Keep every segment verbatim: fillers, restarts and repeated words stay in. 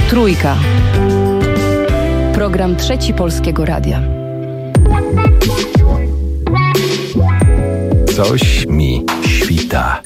Trójka. Program Trzeci Polskiego Radia. Coś mi świta.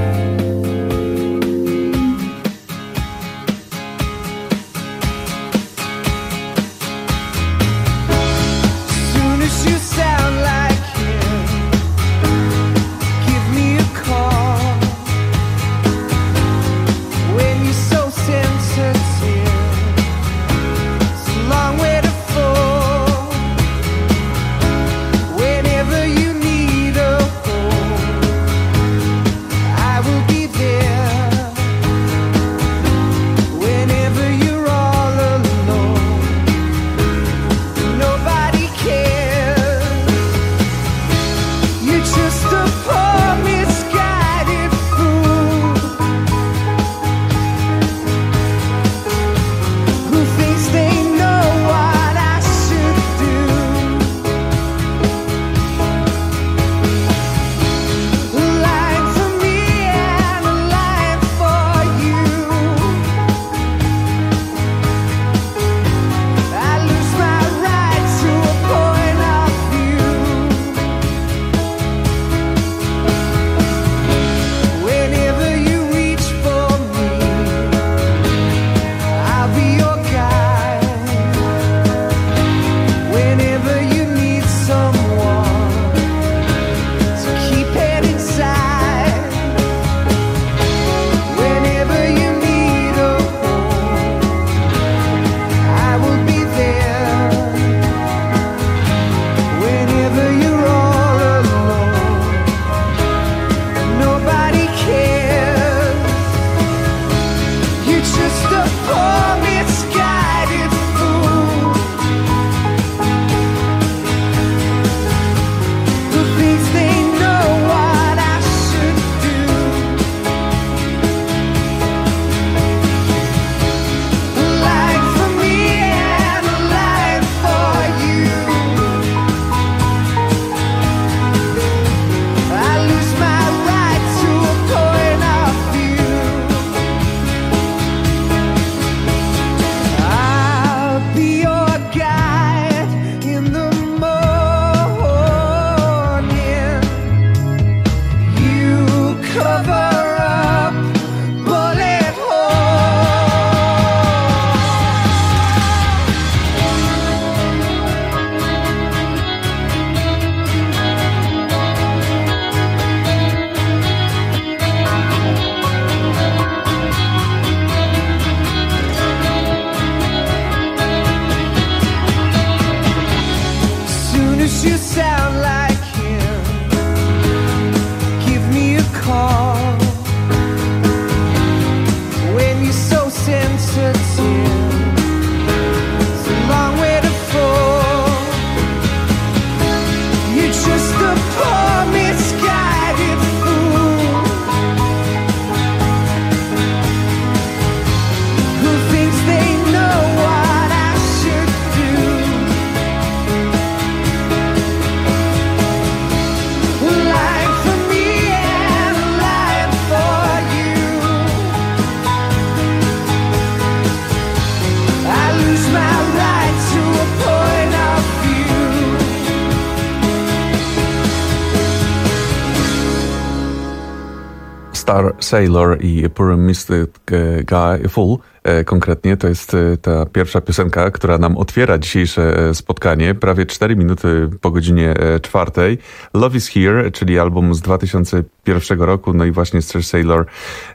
Star Sailor i Poor Mystic Guy Fool. Konkretnie to jest ta pierwsza piosenka, która nam otwiera dzisiejsze spotkanie, prawie cztery minuty po godzinie czwartej. Love is Here, czyli album z dwa tysiące pierwszego roku, no i właśnie Star Sailor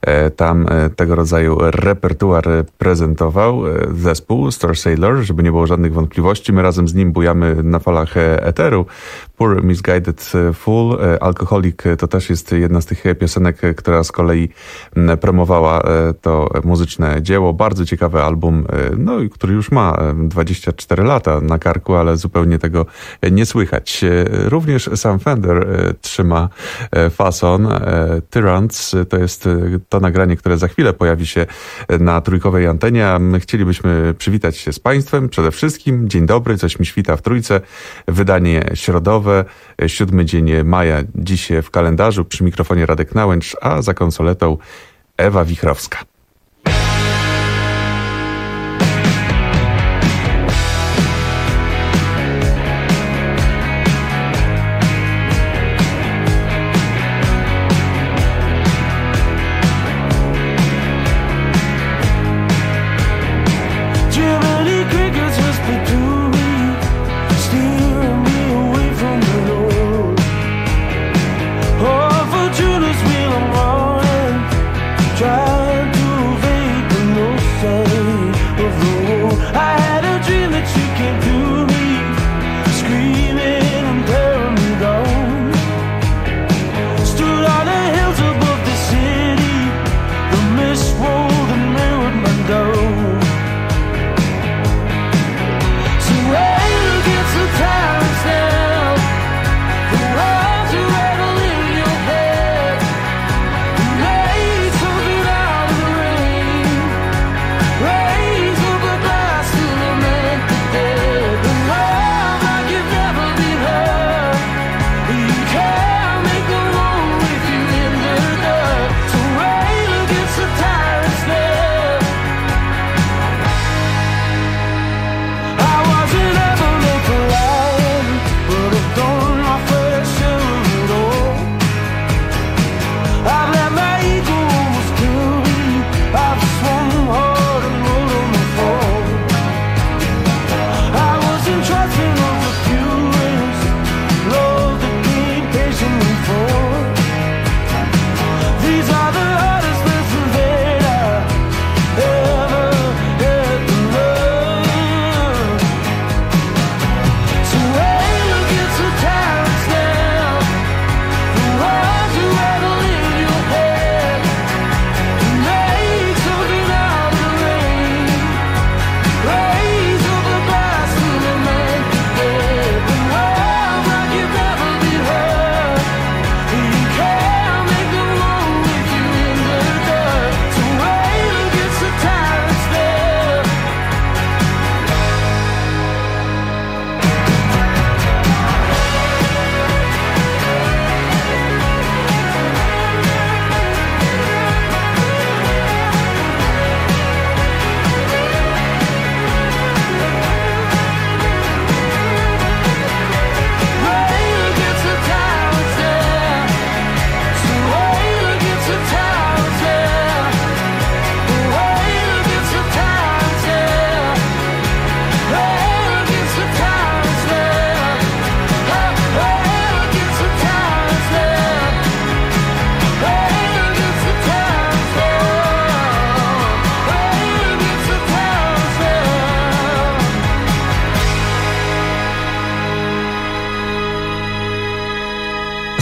tam tego rodzaju repertuar prezentował. Zespół Star Sailor, żeby nie było żadnych wątpliwości, my razem z nim bujamy na falach eteru. Poor Misguided Fool, Alcoholic to też jest jedna z tych piosenek, która z kolei promowała to muzyczne dzieło. Bardzo ciekawy album, no, który już ma dwadzieścia cztery lata na karku, ale zupełnie tego nie słychać. Również Sam Fender trzyma fason. Tyrants to jest to nagranie, które za chwilę pojawi się na trójkowej antenie, a my chcielibyśmy przywitać się z Państwem. Przede wszystkim dzień dobry, coś mi świta w trójce. Wydanie środowe, siódmy dzień maja dziś w kalendarzu. Przy mikrofonie Radek Nałęcz, a za konsoletą Ewa Wichrowska.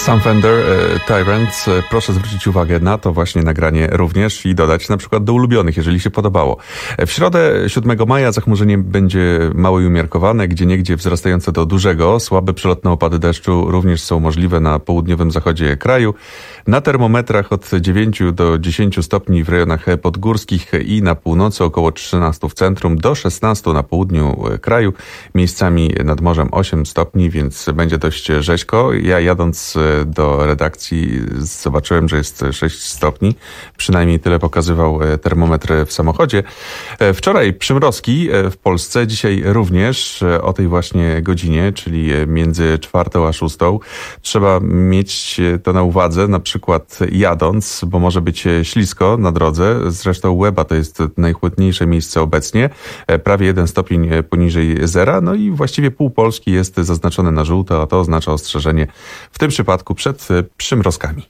Sam Fender, Tyrant, proszę zwrócić uwagę na to właśnie nagranie również i dodać na przykład do ulubionych, jeżeli się podobało. W środę siódmego maja zachmurzenie będzie małe i umiarkowane, gdzieniegdzie wzrastające do dużego. Słabe przelotne opady deszczu również są możliwe na południowym zachodzie kraju. Na termometrach od dziewięciu do dziesięciu stopni w rejonach podgórskich i na północy, około trzynastu w centrum, do szesnastu na południu kraju. Miejscami nad morzem osiem stopni, więc będzie dość rzeźko. Ja jadąc do redakcji zobaczyłem, że jest sześć stopni. Przynajmniej tyle pokazywał termometr w samochodzie. Wczoraj przymrozki w Polsce, dzisiaj również o tej właśnie godzinie, czyli między czwartą a szóstą. Trzeba mieć to na uwadze, na przykład jadąc, bo może być ślisko na drodze. Zresztą Łeba to jest najchłodniejsze miejsce obecnie, prawie jeden stopień poniżej zera, no i właściwie pół Polski jest zaznaczone na żółto, a to oznacza ostrzeżenie w tym przypadku przed przymrozkami.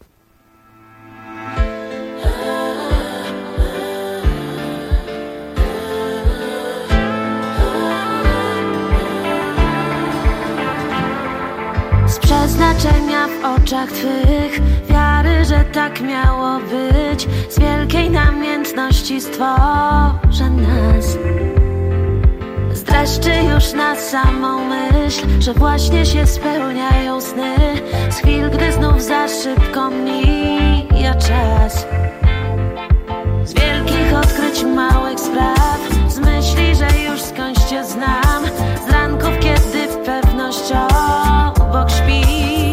Z przeznaczenia w oczach Twych, wiary, że tak miało być, z wielkiej namiętności stworzę nas. Z dreszczy już na samą myśl, że właśnie się spełniają sny, z chwil, gdy znów za szybko mija czas. Z wielkich odkryć małych spraw, z myśli, że już skądś Cię znam, z ranków, kiedy w pewność obok śpi.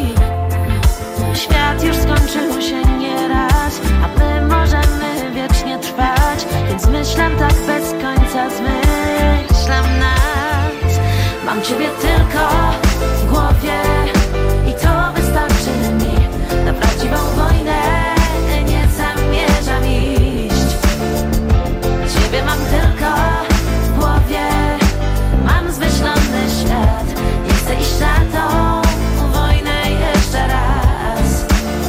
Świat już skończył się nieraz, a my możemy wiecznie trwać, więc myślam tak bez końca, zmyślam nas. Mam Ciebie tylko w głowie i to wystarczy mi. Na prawdziwą wojnę nie zamierzam iść. Ciebie mam tylko w głowie, mam zmyślony świat. Nie chcę iść na tą wojnę jeszcze raz.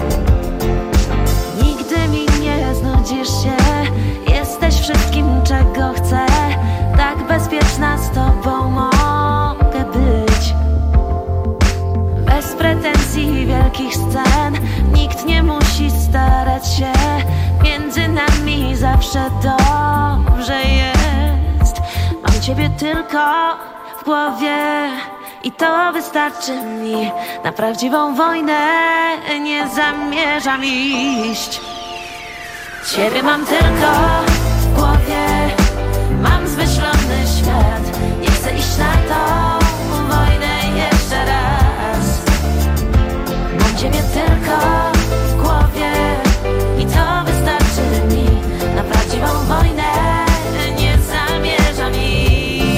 Nigdy mi nie znudzisz się, jesteś wszystkim, czego chcę. Tak bezpieczna z Tobą mogę być. Bez pretensji wielkich scen, nikt nie musi starać się. Między nami zawsze dobrze jest. Mam Ciebie tylko w głowie i to wystarczy mi. Na prawdziwą wojnę nie zamierzam iść. Ciebie mam tylko w głowie, mam zmyślony świat. Nie chcę iść na tą wojnę jeszcze raz. Mam Ciebie tylko w głowie i to wystarczy mi. Na prawdziwą wojnę nie zamierzam iść.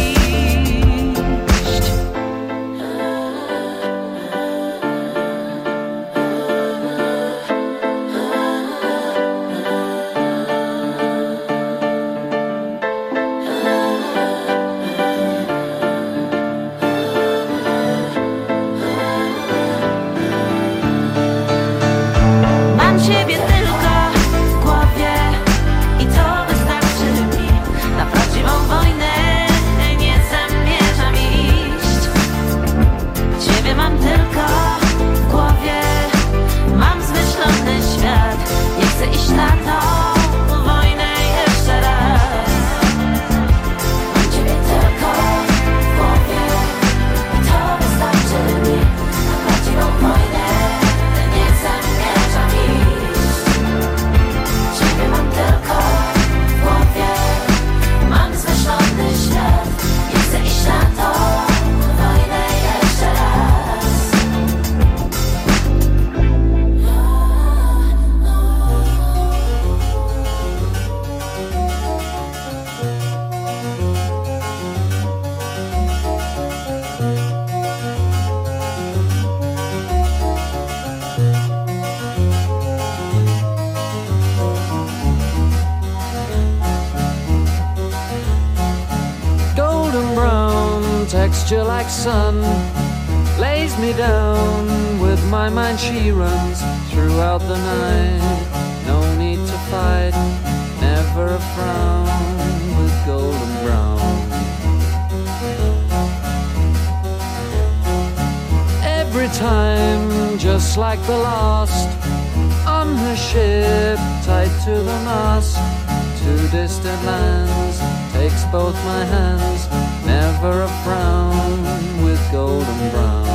Texture like sun lays me down. With my mind she runs throughout the night. No need to fight, never a frown. With golden brown, every time just like the last, on her ship tied to the mast, to distant lands, takes both my hands, never a frown, with golden brown.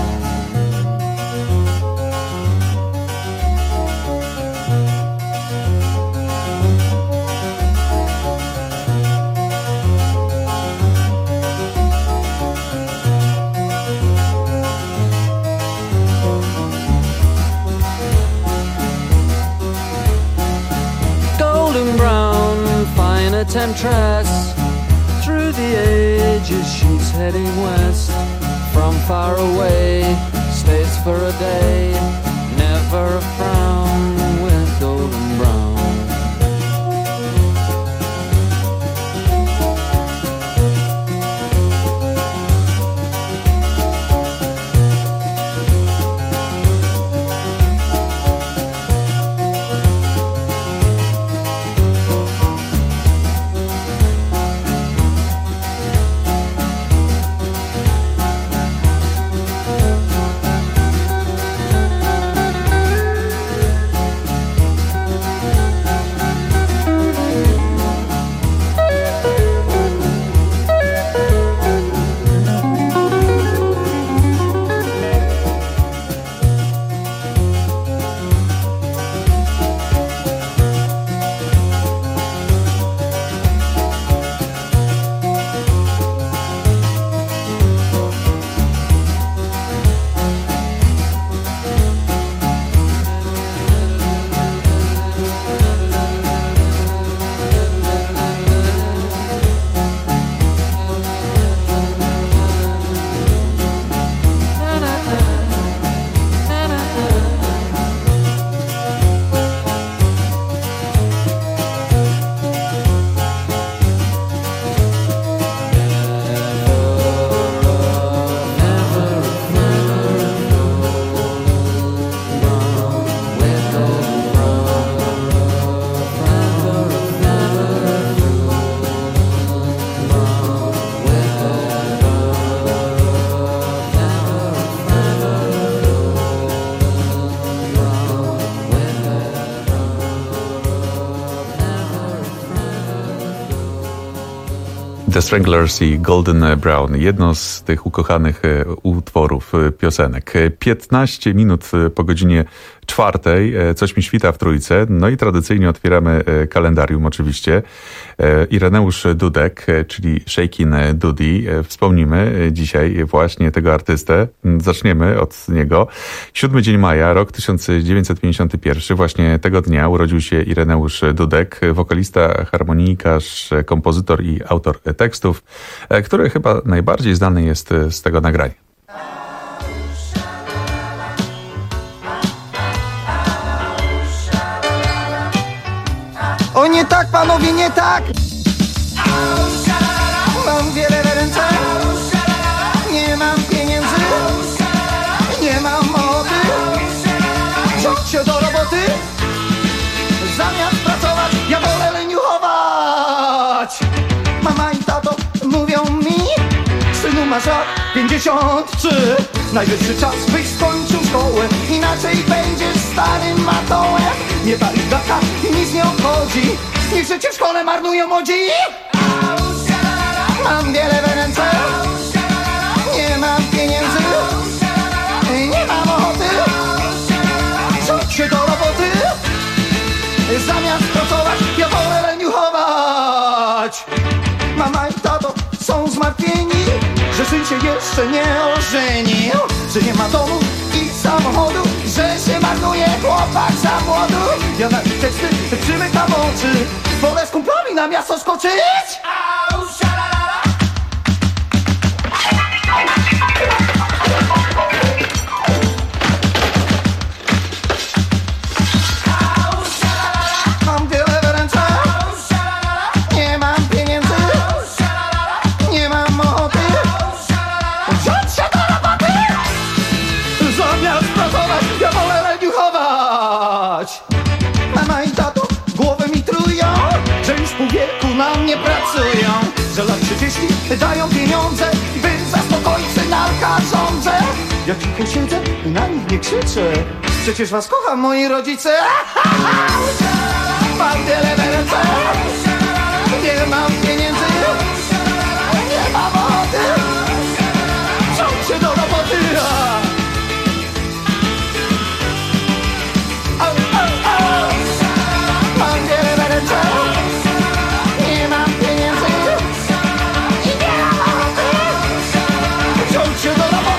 A temptress, through the ages she's heading west. From far away, stays for a day, never a frown, with golden brown. The Stranglers i Golden Brown, jedno z tych ukochanych utworów, piosenek. piętnaście minut po godzinie czwartej, coś mi świta w trójce, no i tradycyjnie otwieramy kalendarium oczywiście. Ireneusz Dudek, czyli Shakin' Dudi. Wspomnimy dzisiaj właśnie tego artystę. Zaczniemy od niego. Siódmy dzień maja, rok tysiąc dziewięćset pięćdziesiąty pierwszy. Właśnie tego dnia urodził się Ireneusz Dudek, wokalista, harmonikarz, kompozytor i autor tekstów, który chyba najbardziej znany jest z tego nagrania. O nie tak, panowie, nie tak! Mam wiele w ręce, nie mam pieniędzy, nie mam mocy. Wziąć się do roboty, zamiast pracować, ja wolę leniuchować. Mama i tato mówią mi, synu masz lat pięćdziesiąt trzy. Najwyższy czas, byś skończył szkołę, inaczej będziesz starym matołem. Nie pali gaka i nic nie obchodzi, niech życie w szkole marnują młodzi. Mam wiele w ręce, nie mam pieniędzy, nie mam ochoty. Rzuć się do roboty, zamiast pracować, ja wolę leniuchować. Mama i tato są zmartwieni, że syn się jeszcze nie ożenił, że nie ma domu i samochodu, że się marnuje chłopak za młodu. Ja na ich teksty przymykam oczy, wolę z kumplami na miasto skoczyć. Mam wiele w ręce, nie mam pieniędzy, nie mam ochoty. Wziąć się do roboty, zamiast pracować, ja wolę leniuchować. Mama i tato głowę mi trują, że już pół wieku na mnie pracują, że lat trzydzieści dają pieniądze, by zaspokoić synalka żądzę. Ja cicho siedzę i na nich nie krzyczę. Przecież was kocham, moi rodzice. Mam wiele ręce, nie mam pieniędzy, nie mam wody. Wrząć się do roboty. Mam wiele ręce, nie mam pieniędzy i nie mam wody. Wrząć się do roboty.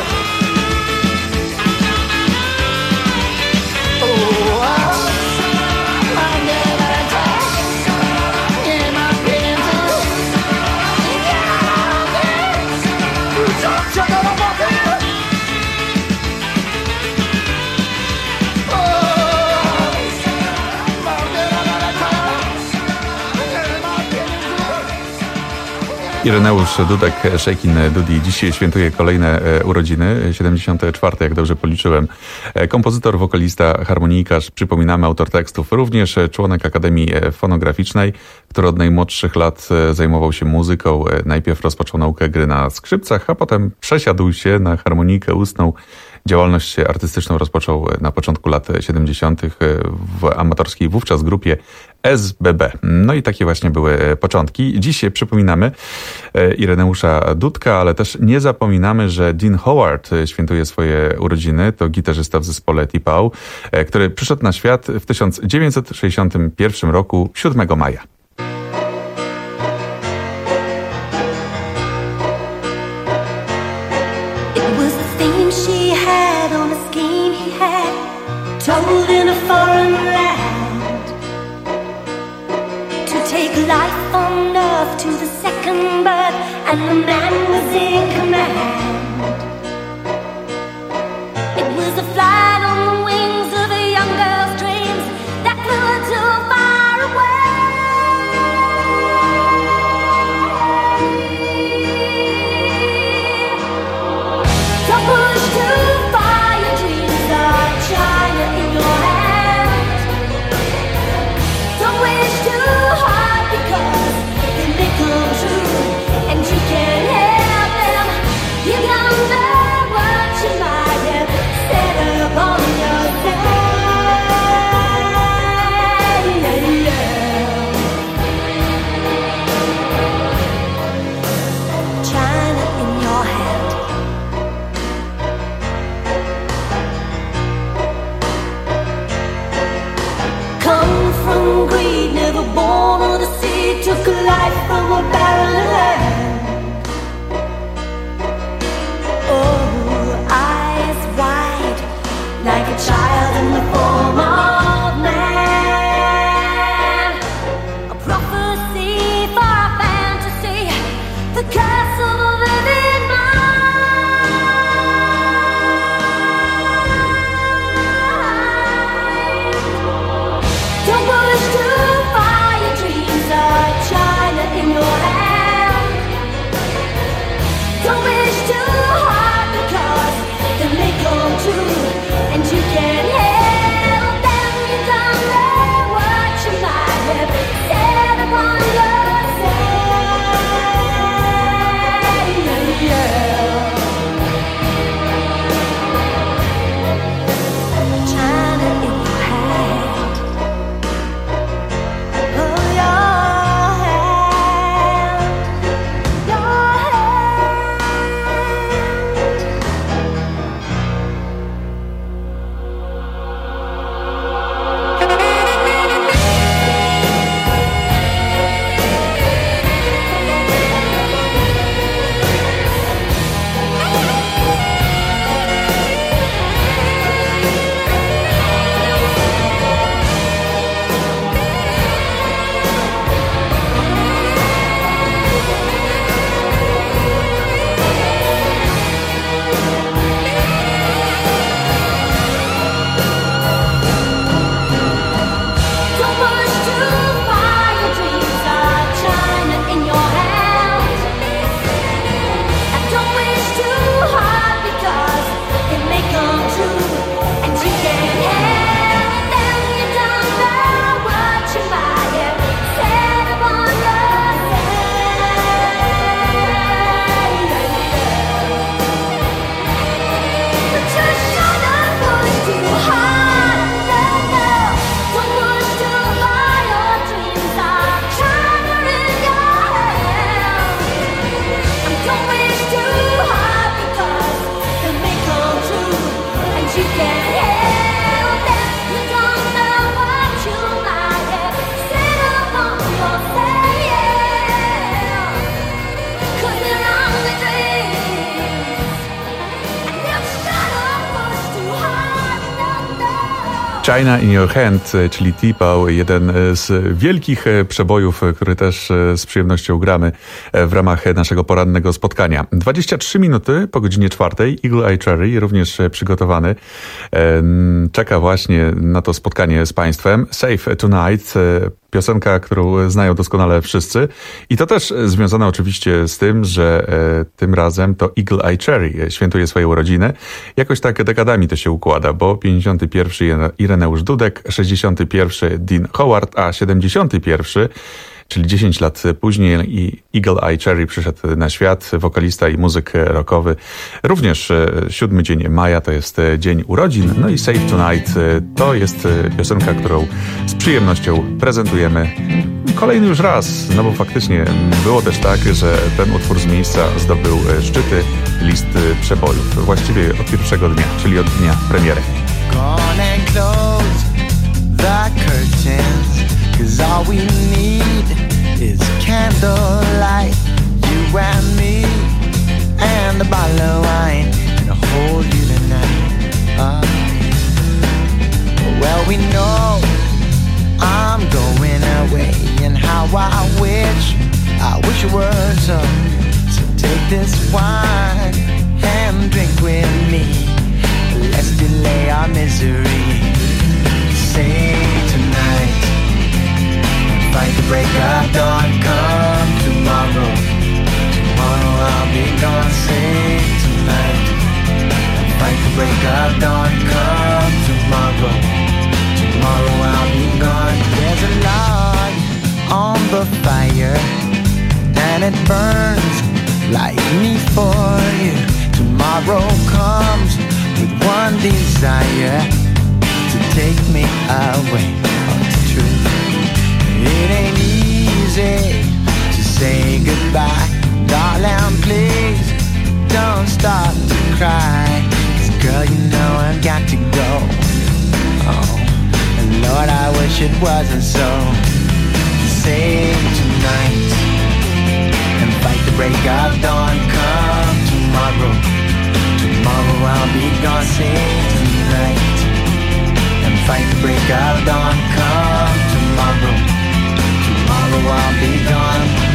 Ireneusz Dudek, Shakin' Dudi, dziś świętuje kolejne urodziny, siedemdziesiąte czwarte, jak dobrze policzyłem. Kompozytor, wokalista, harmonijkarz, przypominamy, autor tekstów, również członek Akademii Fonograficznej, który od najmłodszych lat zajmował się muzyką. Najpierw rozpoczął naukę gry na skrzypcach, a potem przesiadł się na harmonijkę ustną. Działalność artystyczną rozpoczął na początku lat siedemdziesiątych w amatorskiej wówczas grupie S B B. No i takie właśnie były początki. Dziś przypominamy Ireneusza Dudka, ale też nie zapominamy, że Dean Howard świętuje swoje urodziny. To gitarzysta w zespole T-Pow, który przyszedł na świat w tysiąc dziewięćset sześćdziesiątym pierwszym roku, siódmego maja. Told in a foreign land to take life on earth to the second birth, and the man was in command. It was a flight on the wings of a young girl's dreams that flew her too far away. So push too far, your dreams are China in your hands. Don't wish too hard because they may come true, and you can't help them. You don't know what you might have said about China in Your Hand, czyli T-Pow, jeden z wielkich przebojów, który też z przyjemnością gramy w ramach naszego porannego spotkania. dwadzieścia trzy minuty po godzinie czwartej. Eagle Eye Cherry, również przygotowany, czeka właśnie na to spotkanie z Państwem. Safe Tonight, piosenka, którą znają doskonale wszyscy. I to też związane oczywiście z tym, że e, tym razem to Eagle Eye Cherry świętuje swoje urodziny. Jakoś tak dekadami to się układa, bo pięćdziesiąty pierwszy Ireneusz Dudek, sześćdziesiąty pierwszy Dean Howard, a siedemdziesiąty pierwszy, czyli dziesięć lat później, i Eagle Eye Cherry przyszedł na świat, wokalista i muzyk rockowy. Również siódmy dzień maja to jest dzień urodzin, no i Safe Tonight to jest piosenka, którą z przyjemnością prezentujemy kolejny już raz, no bo faktycznie było też tak, że ten utwór z miejsca zdobył szczyty listy przebojów, właściwie od pierwszego dnia, czyli od dnia premiery. Gone and close the curtains, 'cause all we need is candlelight, you and me, and a bottle of wine, and I'll hold you tonight. Uh, well, we know I'm going away, and how I wish, I wish it were so. So take this wine and drink with me. Let's delay our misery. Say tonight, fight the break of dawn, come tomorrow. Tomorrow I'll be gone. Say tonight, fight the break of dawn, come tomorrow. Tomorrow I'll be gone. There's a log on the fire, and it burns like me for you. Tomorrow comes with one desire, to take me away. Oh, it's true. It ain't easy to say goodbye. Darling, please don't start to cry, 'cause girl, you know I've got to go. Oh, and Lord, I wish it wasn't so. Save tonight and fight the break of dawn. Come tomorrow. Tomorrow I'll be gone. Save tonight and fight the break of dawn. Come tomorrow. Tomorrow I'll be gone.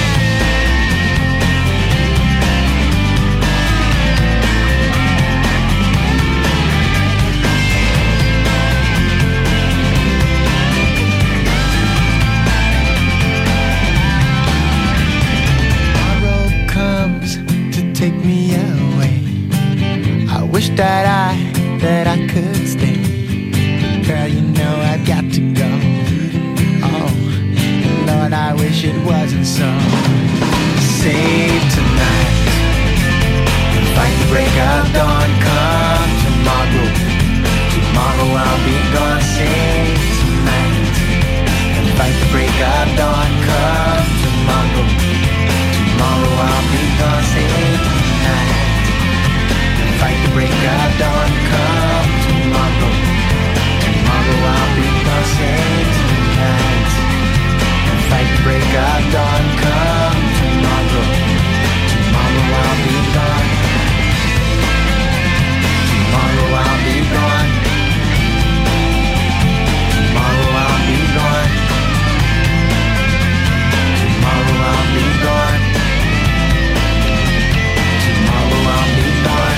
Take me away. I wish that I, that I could stay. Girl, you know I've got to go. Oh, Lord, I wish it wasn't so. Save tonight and fight the break of dawn. Come tomorrow. Tomorrow I'll be gone. Save tonight and fight the break of dawn. Come tomorrow. Tomorrow I'll be gone. Save tonight and fight the break of dawn. Come tomorrow. Tomorrow I'll be gone. Save tonight and fight the break of dawn. Come tomorrow. Tomorrow I'll be gone. Tomorrow I'll be gone. Tomorrow I'll be gone. Tomorrow I'll be gone. Tomorrow I'll be gone.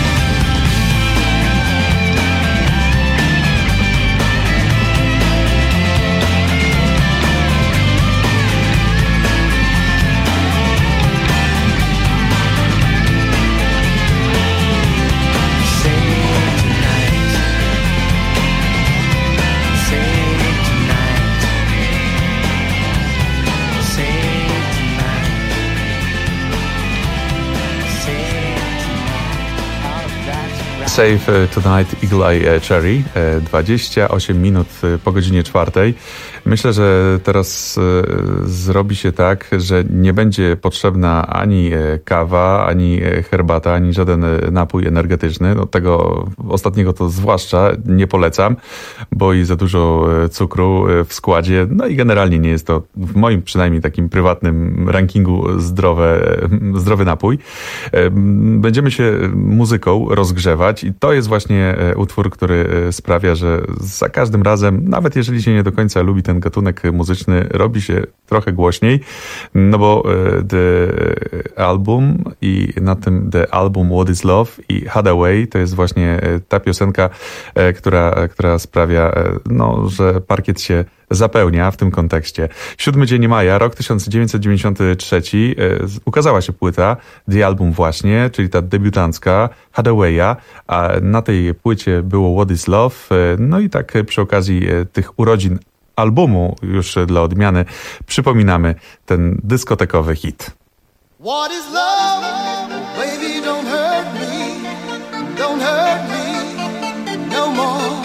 Save Tonight, Eagle Eye Cherry, dwadzieścia osiem minut po godzinie czwartej. Myślę, że teraz zrobi się tak, że nie będzie potrzebna ani kawa, ani herbata, ani żaden napój energetyczny. No, tego ostatniego to zwłaszcza nie polecam, bo i za dużo cukru w składzie. No i generalnie nie jest to w moim przynajmniej takim prywatnym rankingu zdrowe, zdrowy napój. Będziemy się muzyką rozgrzewać I to jest właśnie utwór, który sprawia, że za każdym razem, nawet jeżeli się nie do końca lubi ten gatunek muzyczny, robi się trochę głośniej, no bo The Album i na tym The Album What is Love i Hadaway to jest właśnie ta piosenka, która, która sprawia, no, że parkiet się zapełnia w tym kontekście. Siódmy dzień maja, rok tysiąc dziewięćset dziewięćdziesiąty trzeci, ukazała się płyta The Album właśnie, czyli ta debiutancka Hadawaya, a na tej płycie było What is Love, no i tak przy okazji tych urodzin albumu, już dla odmiany, przypominamy ten dyskotekowy hit. What is love? Baby, don't hurt me, don't hurt me no more.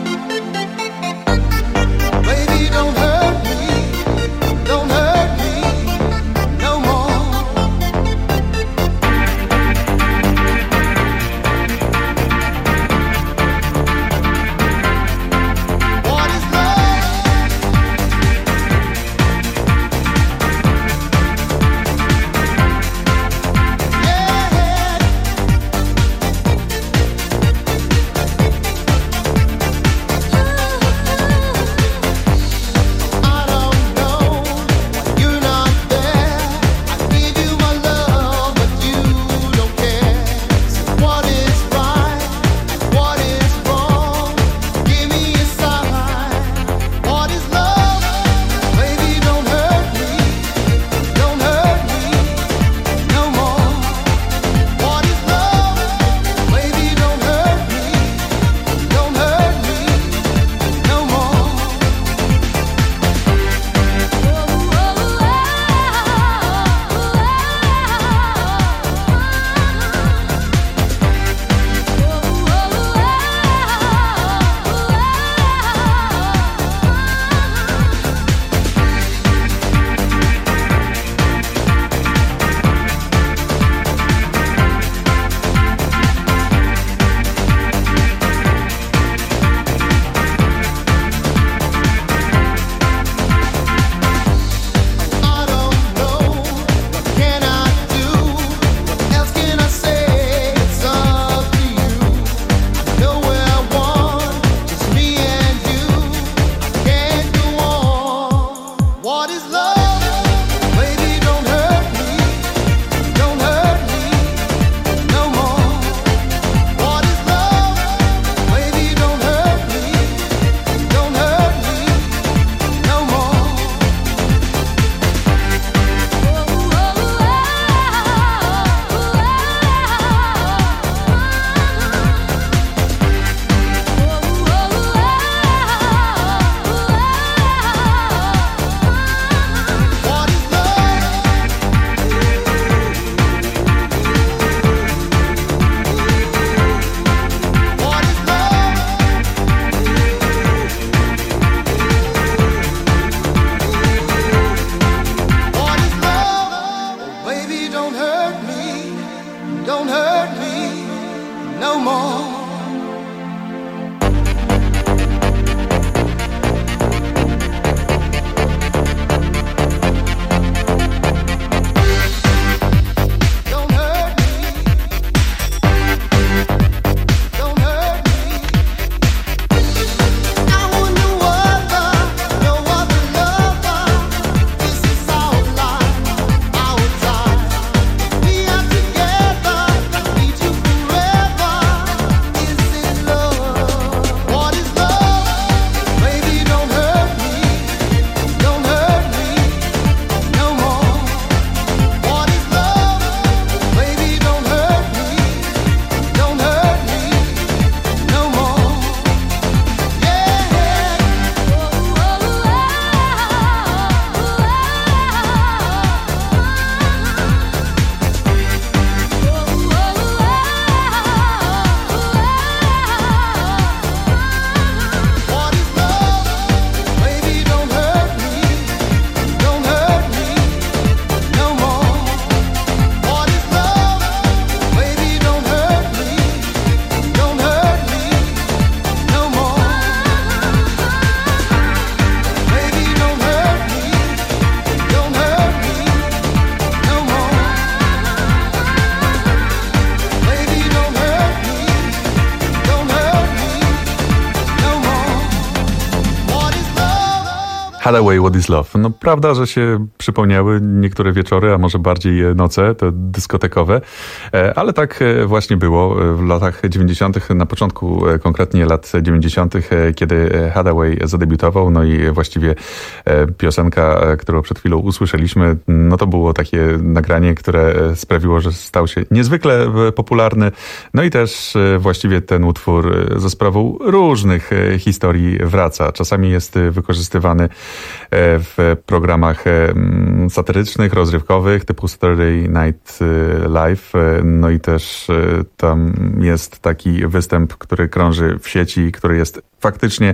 Baby, don't hurt me, don't hurt me no more. What is love? Hathaway, What is Love? No prawda, że się przypomniały niektóre wieczory, a może bardziej noce, te dyskotekowe, ale tak właśnie było w latach dziewięćdziesiątych, na początku konkretnie lat dziewięćdziesiątych, kiedy Hathaway zadebiutował, no i właściwie piosenka, którą przed chwilą usłyszeliśmy, no to było takie nagranie, które sprawiło, że stał się niezwykle popularny, no i też właściwie ten utwór za sprawą różnych historii wraca. Czasami jest wykorzystywany w programach satyrycznych, rozrywkowych typu Saturday Night Live. No i też tam jest taki występ, który krąży w sieci, który jest faktycznie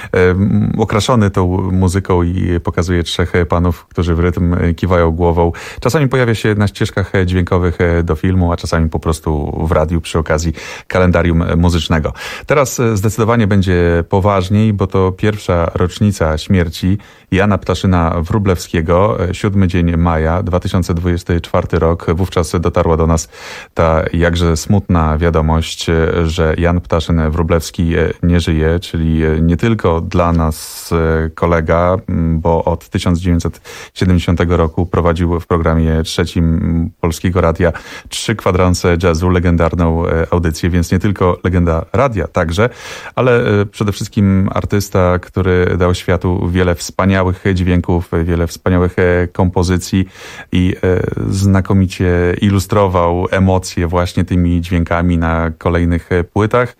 okraszony tą muzyką i pokazuje trzech panów, którzy w rytm kiwają głową. Czasami pojawia się na ścieżkach dźwiękowych do filmu, a czasami po prostu w radiu przy okazji kalendarium muzycznego. Teraz zdecydowanie będzie poważniej, bo to pierwsza rocznica śmierci Jana Ptaszyna-Wróblewskiego, siódmy dzień maja, dwa tysiące dwudziesty czwarty rok. Wówczas dotarła do nas ta jakże smutna wiadomość, że Jan Ptaszyn-Wróblewski nie żyje, czyli nie tylko dla nas kolega, bo od tysiąc dziewięćset siedemdziesiątego roku prowadził w programie trzecim Polskiego Radia Trzy Kwadranse Jazzu, legendarną audycję, więc nie tylko legenda radia także, ale przede wszystkim artysta, który dał światu wiele wspaniałych dźwięków, wiele wspaniałych kompozycji i znakomicie ilustrował emocje właśnie tymi dźwiękami na kolejnych płytach.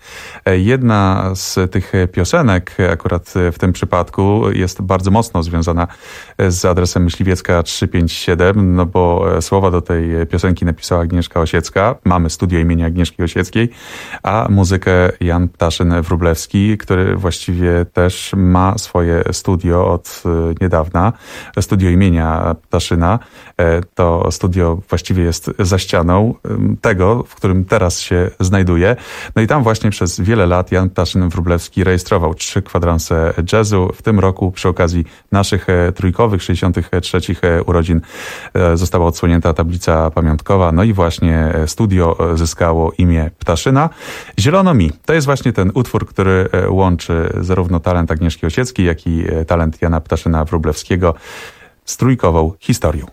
Jedna z tych piosenek akurat w tym przypadku jest bardzo mocno związana z adresem Myśliwiecka trzysta pięćdziesiąt siedem, no bo słowa do tej piosenki napisała Agnieszka Osiecka. Mamy studio imienia Agnieszki Osieckiej, a muzykę Jan Ptaszyn-Wróblewski, który właściwie też ma swoje studio od niedawna. Studio imienia Ptaszyna. To studio właściwie jest za ścianą tego, w którym teraz się znajduje. No i tam właśnie przez wiele lat Jan Ptaszyn-Wróblewski rejestrował trzy kwadranse jazzu. W tym roku przy okazji naszych trójkowych, sześćdziesiątych trzecich urodzin została odsłonięta tablica pamiątkowa. No i właśnie studio zyskało imię Ptaszyna. Zielono mi. To jest właśnie ten utwór, który łączy zarówno talent Agnieszki Osieckiej, jak i talent Jana Ptaszyna-Wróblewskiego z trójkową historią.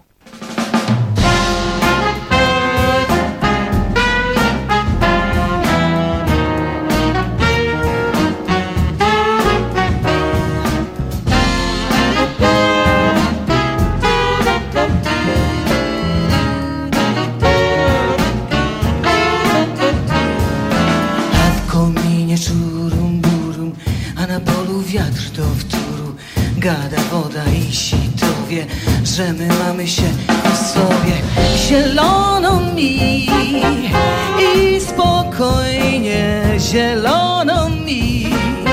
Gada woda i sitowie, że my mamy się w sobie. Zielono mi i spokojnie, zielono mi,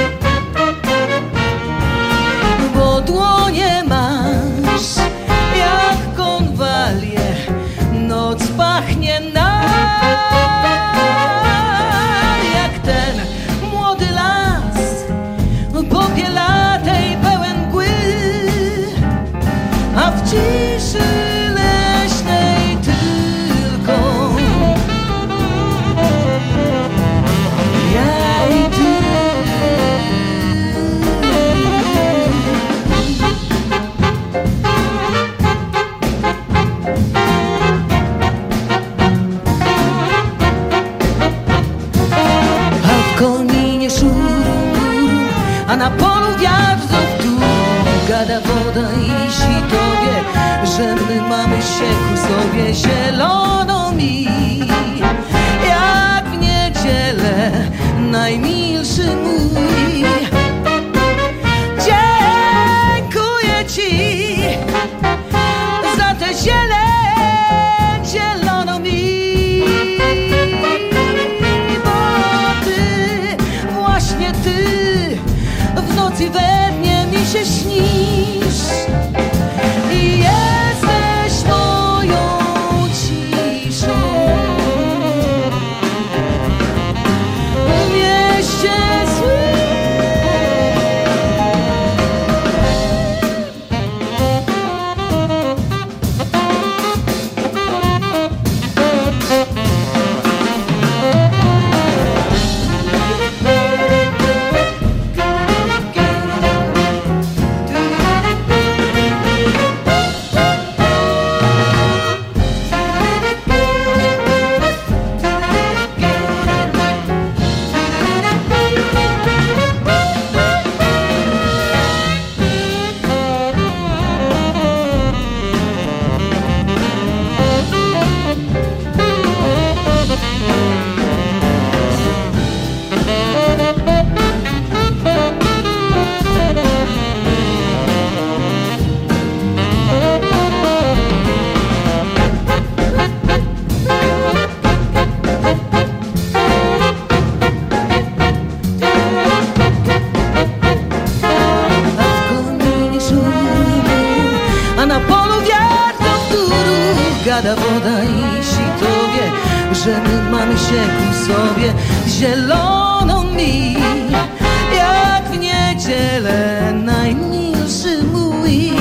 bo dłonie masz jak konwalie, noc pachnie nam jak ten młody las popielatej pełen mgły, a w ciszy leśnej tylko ja i ty. A w kominie szum, a na polu wiatr do dół. Gada woda i sitowie, że my mamy się ku sobie. Zielono mi jak w niedzielę, najmilszy mój. Dziękuję ci za tę zieleń, zielono mi, bo ty, właśnie ty w nocy we dnie mi się śnisz i jesteś moją ciszą. W mieście złym do gada woda i sitowie, że my mamy się ku sobie. Zielono mi jak w niedzielę najmilszy mój.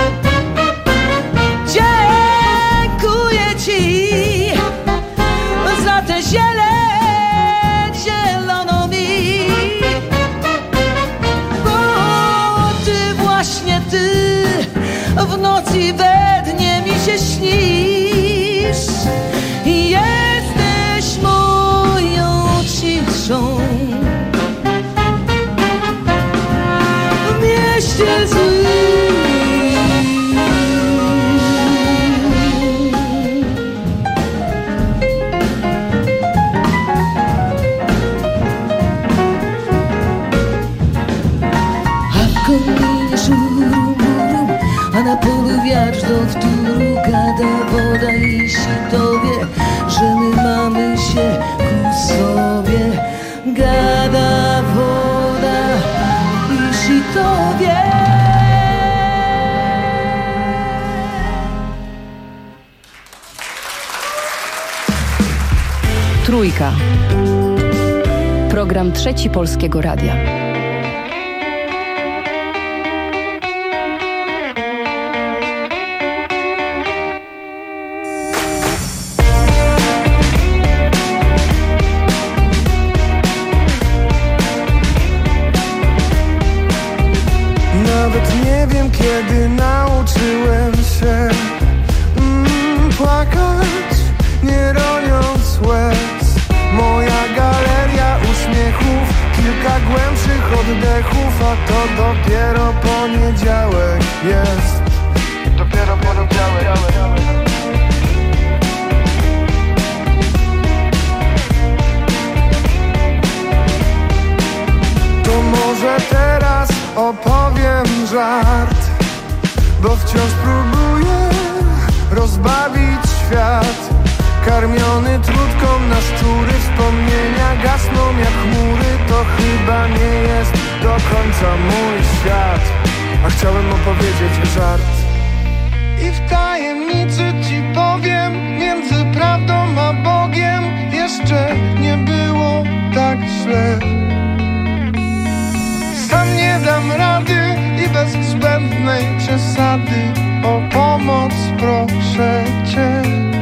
Dziękuję ci za tę zieleń, zielono mi, bo ty, właśnie ty, w nocy i we dnie mi się śnisz i jesteś moją ciszą w mieście złym. A na polu wiatr do wtóru, gada woda i sitowie, że my mamy się ku sobie. Gada woda i sitowie. Trójka. Program Trzeci Polskiego Radia. Kiedy nauczyłem się mm, płakać, nie roniąc łez. Moja galeria uśmiechów, kilka głębszych oddechów, a to dopiero poniedziałek jest. Dopiero poniedziałek. To może teraz opowiem żart, bo wciąż próbuję rozbawić świat. Karmiony trutką na szczury, wspomnienia gasną jak chmury. To chyba nie jest do końca mój świat, a chciałem opowiedzieć żart. I w tajemnicy ci powiem, między prawdą a Bogiem jeszcze nie było tak źle. Sam nie dam rady i bez zbędnej przesady o pomoc proszę cię.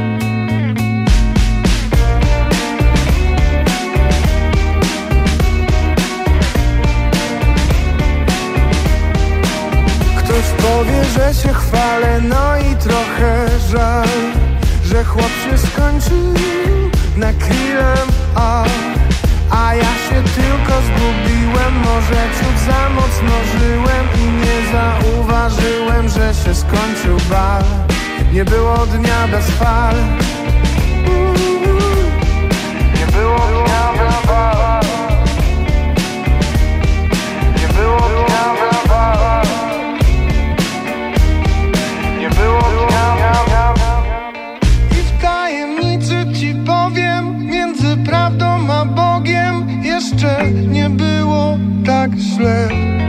Ktoś powie, że się chwalę, no i trochę żal, że chłop się skończył na krillem, a A ja się tylko zgubiłem, może ciut za mocno żyłem i nie zauważyłem, że się skończył bal. Nie było dnia bez fal. Nie było dnia bez fal. Nie było dnia bez fal. Nie było dnia bez fal. I w tajemnicy ci powiem, między prawdą a Bogiem jeszcze nie było tak źle.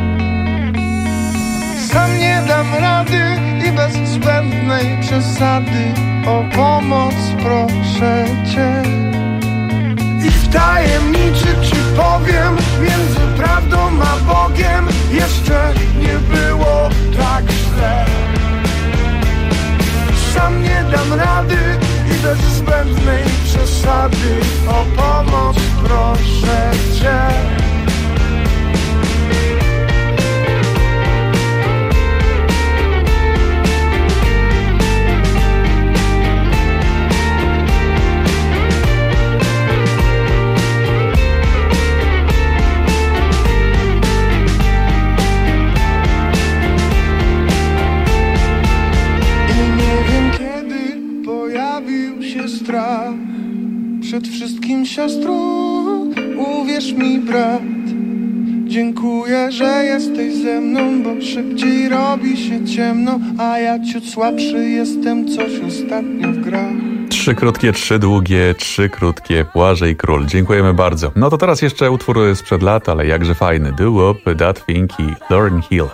Sam nie dam rady i bez zbędnej przesady o pomoc proszę cię. I w tajemnicy ci powiem, między prawdą a Bogiem jeszcze nie było tak źle. Sam nie dam rady i bez zbędnej przesady o pomoc proszę cię. Przed wszystkim siostro, uwierz mi brat, dziękuję, że jesteś ze mną, bo szybciej robi się ciemno, a ja ciut słabszy jestem, coś ostatnio w grach. Trzy krótkie, trzy długie, trzy krótkie, Błażej Król. Dziękujemy bardzo. No to teraz jeszcze utwór sprzed lat, ale jakże fajny. Do Wop, That Thing i Lauryn Hill.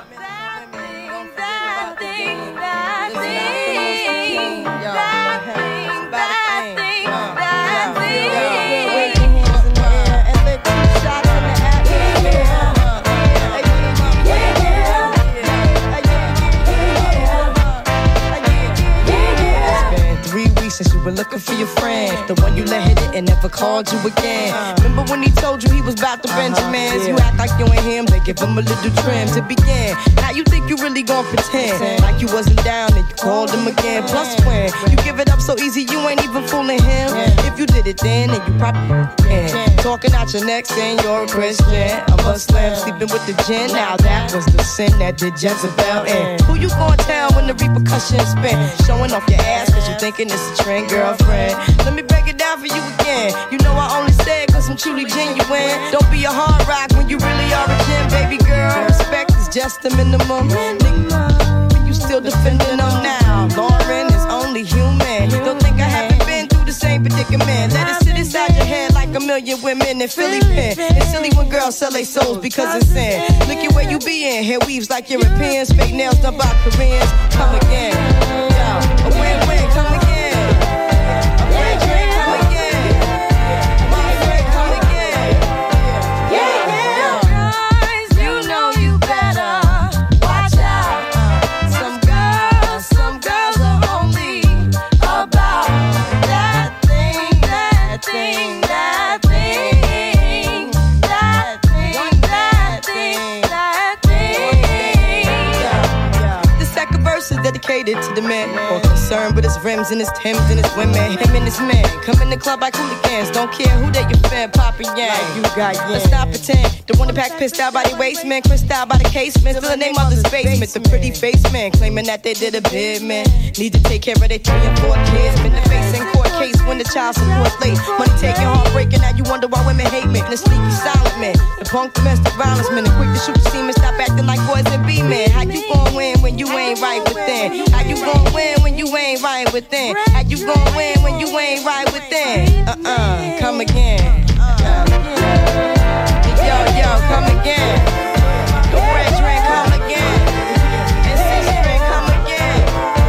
since you were looking for your friend. The one you let hit it and never called you again. Remember when he told you he was about to Benjamins? You act like you ain't him, they give him a little trim to begin. Now you think you really gon' pretend like you wasn't down and you called him again. Plus when you give it up so easy, you ain't even fooling him. If you did it then, then you probably can. Talking out your neck saying you're a Christian, a Muslim, sleeping with the gin. Now that was the sin that did Jezebel in. Who you gon' tell when the repercussions spin? Showing off your ass cause you thinking it's a trend, girlfriend. Let me break it down for you again. You know I only say it cause I'm truly genuine. Don't be a hard rock when you really are a gem, baby girl. Respect is just the minimum. Nigga, you still defending them now. Lauren is only human. Don't think I haven't been through the same predicament. Let it sit inside your head like a million women in Philly pen. It's silly when girls sell their souls because it's sin. Look at where you be in. Hair weaves like Europeans. Fake nails done by Koreans. Come again. Yo, a win-win. Come again. Dedicated to the man, more concerned with his rims and his Timbs and his women. Him and his man come in the club like hooligans. Don't care who they your fan, poppin' yang. Like you got yang. Let's not pretend. The one that pack pissed out by the waist man, crissed out by the casement. Still the name of the basement. The pretty face man claiming that they did a bid man. Need to take care of their three and four kids. Been the face in court case when the child support late. Money taking, heartbreaking. Now you wonder why women hate me. And the sneaky silent man, the punk domestic violence man, the quick to shoot the semen. Stop acting like boys and be men. How you gon' win when you ain't right within? How you gon' win when you ain't right within? How you gon' win when you ain't right within? Uh-uh, come again. Uh. Yo, yo, come again. The red drink, come again. And six drink, come again.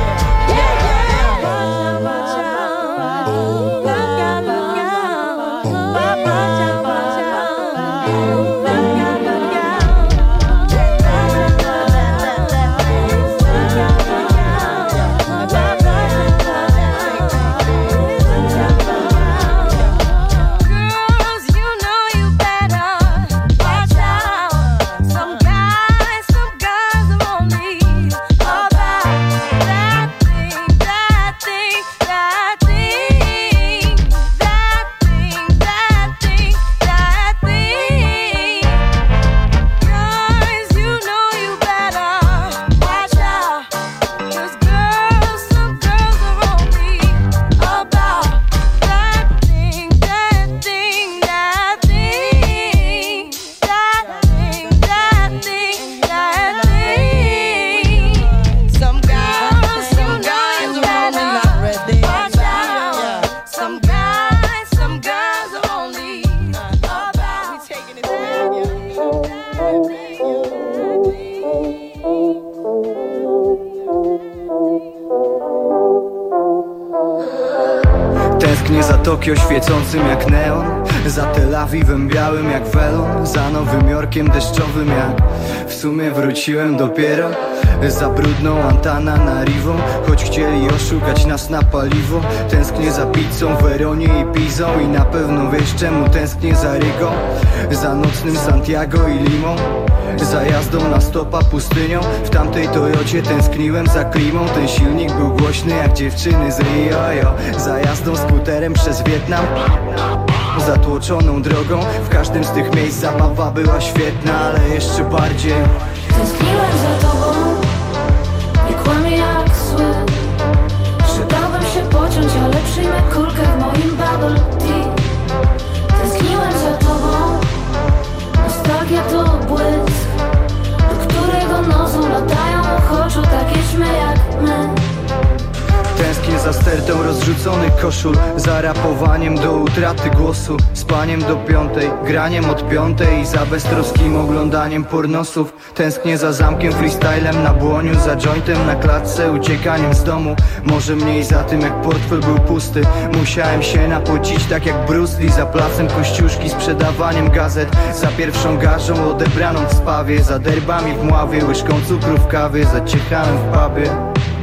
Tęsknię za Tokio świecącym jak neon, za Tel Awiwem białym jak welon, za Nowym Jorkiem deszczowym jak w sumie wróciłem dopiero. Za brudną Antananarivą, choć chcieli oszukać nas na paliwo. Tęsknię za pizzą, Weronie i Pizą i na pewno wiesz czemu tęsknię za Rygą. Za nocnym Santiago i Limą, za jazdą na stopa pustynią. W tamtej Toyocie tęskniłem za klimą. Ten silnik był głośny jak dziewczyny z Rio, jo. Za jazdą skuterem przez Wietnam, zatłoczoną drogą. W każdym z tych miejsc zabawa była świetna, ale jeszcze bardziej tęskniłem za tobą, nie kłamię jak zły. Przydałbym się pociąć, ale przyjmę kulkę w moim bubble tea. Tęskniłem za tobą, nostalgia to błysk, do którego nocą latają ochoczo takie ćmy jak my. Tęsknię za stertą rozrzuconych koszul, za rapowaniem do utraty głosu, spaniem do piątej, graniem od piątej i za beztroskim oglądaniem pornosów. Tęsknię za zamkiem, freestylem na błoniu, za jointem na klatce, uciekaniem z domu. Może mniej za tym jak portfel był pusty, musiałem się napocić tak jak Bruce Lee. Za placem kościuszki, sprzedawaniem gazet, za pierwszą garzą odebraną w spawie, za derbami w Mławie, łyżką cukru w kawie, za ciekałem w pubie.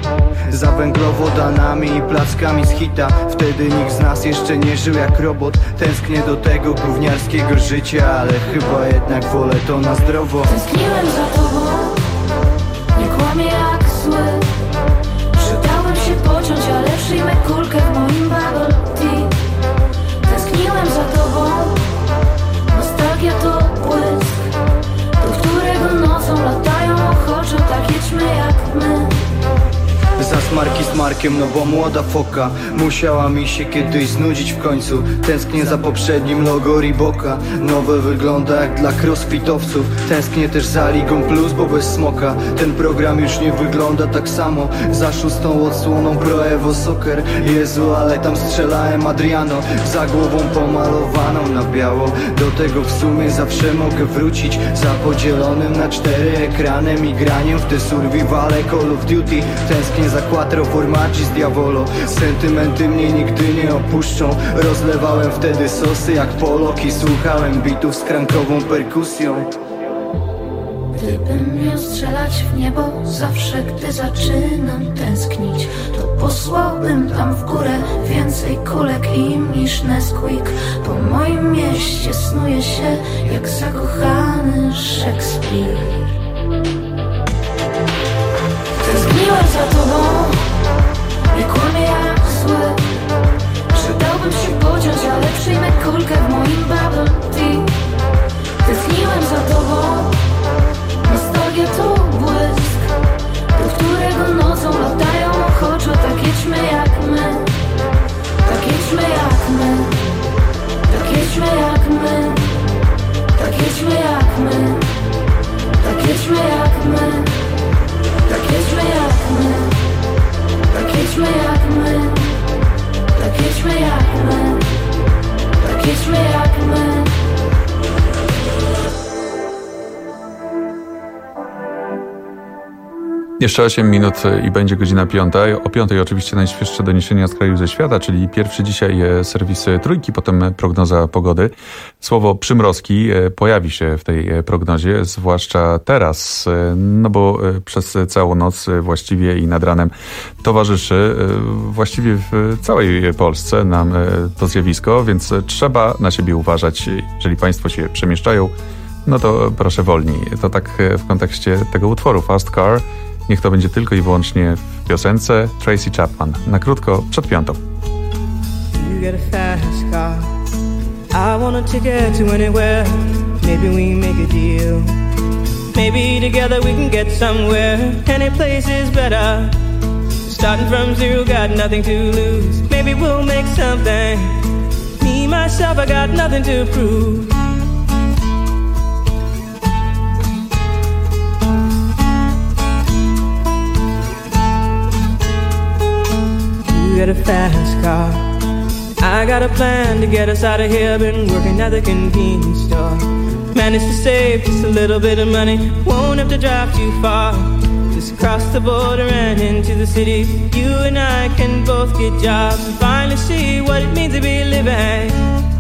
za węglowodanami i plackami z hita. Wtedy nikt z nas jeszcze nie żył jak robot. Tęsknię do tego gówniarskiego życia, ale chyba jednak wolę to na zdrowo. Tęskniłem za tobą, nie kłamię jak zły. Przydałem się pociąć, ale przyjmę kulkę w moim bubble tea. Tęskniłem za tobą, nostalgia to błysk, do którego nocą latają ochoczo takie ćmy jak my. Za smarki z Markiem, no bo młoda foka musiała mi się kiedyś znudzić w końcu. Tęsknię za poprzednim logo Reeboka, nowe wygląda jak dla crossfitowców. Tęsknię też za Ligą Plus, bo bez smoka ten program już nie wygląda tak samo. Za szóstą odsłoną Pro Evo Soccer, Jezu, ale tam strzelałem Adriano, za głową pomalowaną na biało. Do tego w sumie zawsze mogę wrócić, za podzielonym na cztery ekranem i graniem w te survivale Call of Duty. Tęsknię za quattro formaggi z Diavolo, sentymenty mnie nigdy nie opuszczą. Rozlewałem wtedy sosy jak Polok i słuchałem bitów z krankową perkusją. Gdybym miał strzelać w niebo zawsze, gdy zaczynam tęsknić, to posłałbym tam w górę więcej kulek im niż Nesquik. Po moim mieście snuje się jak zakochany Szekspir. Tęskniłem za tobą, nie kłamię jak zły. Przydałbym się pociąć, ale przyjmę kulkę w moim bubble tea. Tęskniłem za tobą, nostalgia to błysk, do którego nocą latają ochoczo takie ćmy jak my. Takie ćmy jak my, takie ćmy jak my, takie ćmy jak my, takie ćmy jak my. Takie ćmy jak my, takie ćmy jak my, takie ćmy jak my, takie ćmy jak my. Jeszcze osiem minut i będzie godzina piąta. O piątej oczywiście najświeższe doniesienia z kraju ze świata, czyli pierwszy dzisiaj serwis Trójki, potem prognoza pogody. Słowo przymrozki pojawi się w tej prognozie, zwłaszcza teraz, no bo przez całą noc właściwie i nad ranem towarzyszy właściwie w całej Polsce nam to zjawisko, więc trzeba na siebie uważać. Jeżeli Państwo się przemieszczają, no to proszę wolniej. To tak w kontekście tego utworu Fast Car. Niech to będzie tylko i wyłącznie w piosence Tracy Chapman. Na krótko przed piątą. You get a fast car, I want a ticket to anywhere. Maybe we make a deal. Maybe together we can get somewhere. Any place is better. Starting from zero, got nothing to lose. Maybe we'll make something. Me, myself, I got nothing to prove. You got a fast car, I got a plan to get us out of here. Been working at the convenience store, managed to save just a little bit of money. Won't have to drive too far, just cross the border and into the city. You and I can both get jobs and finally see what it means to be living.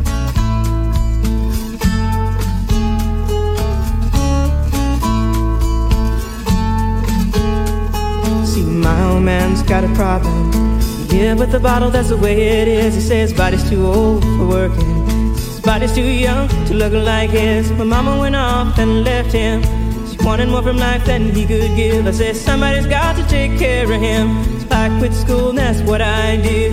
See, my old man's got a problem. Yeah, but the bottle, that's the way it is. He says his body's too old for working, his body's too young to look like his. My mama went off and left him. She wanted more from life than he could give. I said somebody's got to take care of him, so I quit school and that's what I did.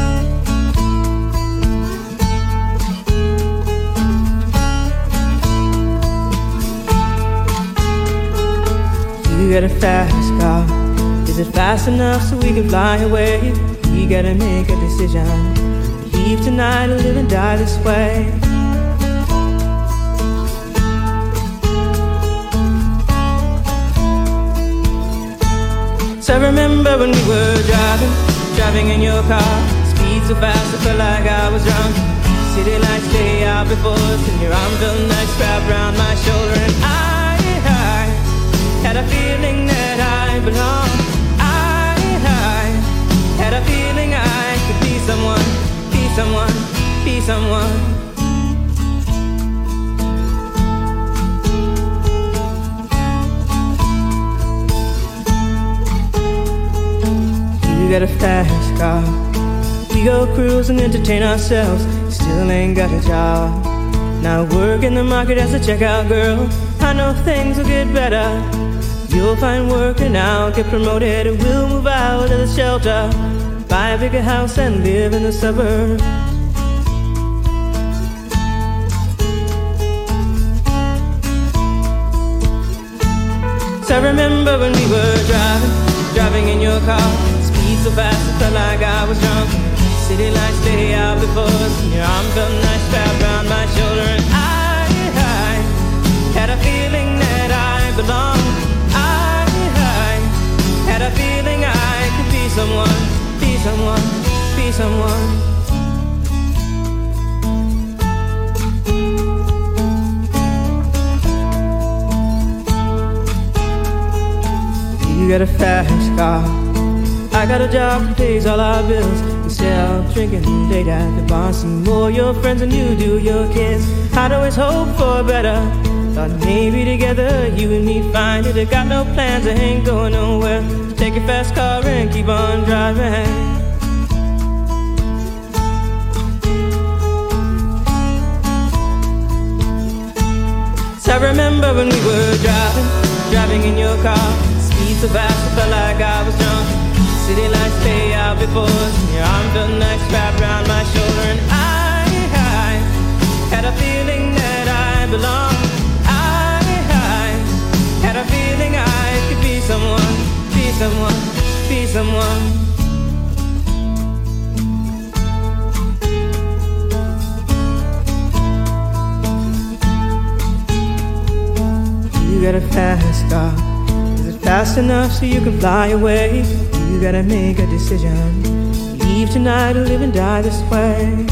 You got a fast car, is it fast enough so we can fly away? We gotta make a decision, leave tonight or live and die this way. So I remember when we were driving, driving in your car, speed so fast I felt like I was drunk. City lights day out before us and your arm felt nice wrapped around my shoulder. And I, I had a feeling that I belonged. I, I had a feeling I could be someone, be someone, be someone. got a fast car. We go cruise and entertain ourselves. Still ain't got a job. Now work in the market as a checkout girl. I know things will get better. You'll find work and I'll get promoted. And we'll move out of the shelter, buy a bigger house and live in the suburbs. So I remember when we were driving, driving in your car. Speed so fast it felt like I was drunk. City lights lay out before us, and your arm felt nice wrapped around my shoulder. And I, I had a feeling that I belonged. I, I had a feeling I could be someone, be someone, be someone. You got a fast car. I got a job that pays all our bills. Instead of drinking late at the bar, see more your friends than you do your kids. I'd always hope for better. Thought maybe together you and me find it. I got no plans, I ain't going nowhere. Take your fast car and keep on driving. So I remember when we were driving, driving in your car. Speed so fast I felt like I was drunk. City lights lay out before us, and your arm felt nice wrapped around my shoulder. And I, I had a feeling that I belonged. I, I had a feeling I could be someone, be someone, be someone. You got a fast car. Is it fast enough so you can fly away? You gotta make a decision. Leave tonight or live and die this way.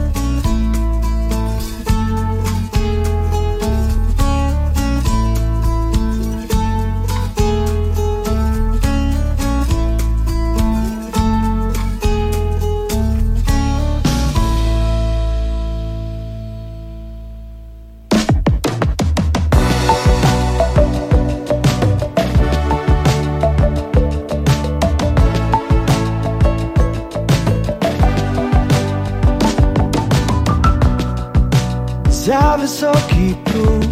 Za wysoki próg.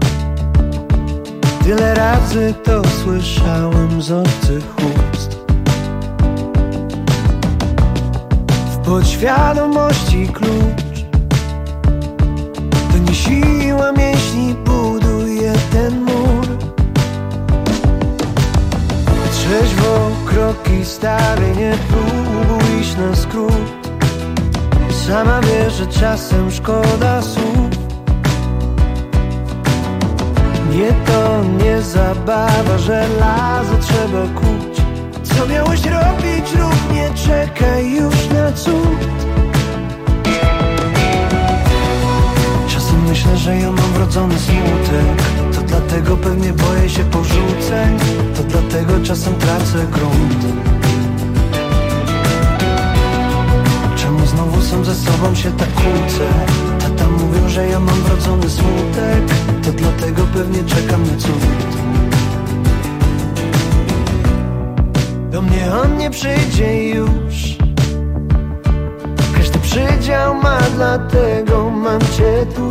Tyle razy to słyszałem z obcych ust. W podświadomości klucz to nie siła mięśni buduje ten mur. Trzeźwo kroki stawię, nie próbuj iść na skrót. Sama wiesz, że czasem szkoda słów. Nie to nie zabawa, żelazo trzeba kuć. Co miałeś robić, rób, nie czekaj już na cud. Czasem myślę, że ja mam wrodzony smutek. To dlatego pewnie boję się porzuceń. To dlatego czasem tracę grunt. Czemu znowu sam ze sobą się tak kłócę? Tata mówił, że ja mam wrodzony smutek. To dlatego pewnie czekam na cud. Do mnie on nie przyjdzie już. Każdy przydział ma, dlatego mam cię tu.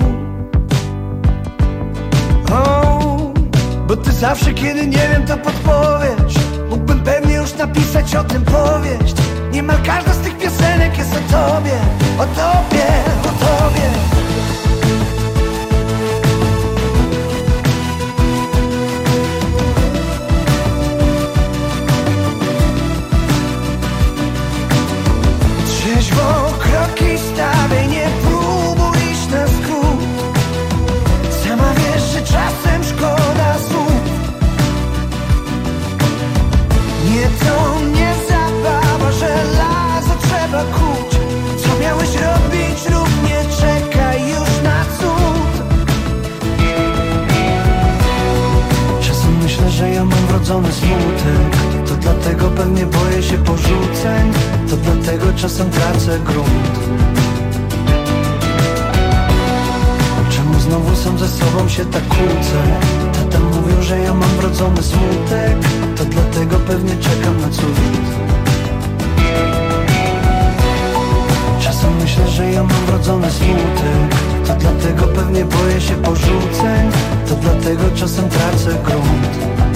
Oh, bo ty zawsze, kiedy nie wiem, to podpowiesz. Mógłbym pewnie już napisać o tym powieść. Niemal każda z tych piosenek jest o tobie, o tobie, o tobie. Trzeźwo kroki stawię, nie próbuj iść na skrót. Sama wiesz, że czasem szkoda słów. Nie to nie zabawa, żelazo trzeba kuć. Co miałeś robić, rób, nie czekaj już na cud. Czasem myślę, że ja mam wrodzony smutek. To dlatego pewnie boję się porzuceń. To dlatego czasem tracę grunt. Czemu znowu sam ze sobą się tak kłócę? Tata mówił, że ja mam wrodzony smutek. To dlatego pewnie czekam na cud. wrodzony smutek. To dlatego pewnie boję się porzuceń. To dlatego czasem tracę grunt.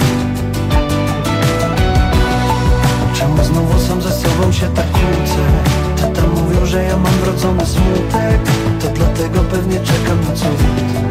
Czemu znowu sam ze sobą się tak kłócę? Tata mówił, że ja mam wrodzony smutek. To dlatego pewnie czekam na cud.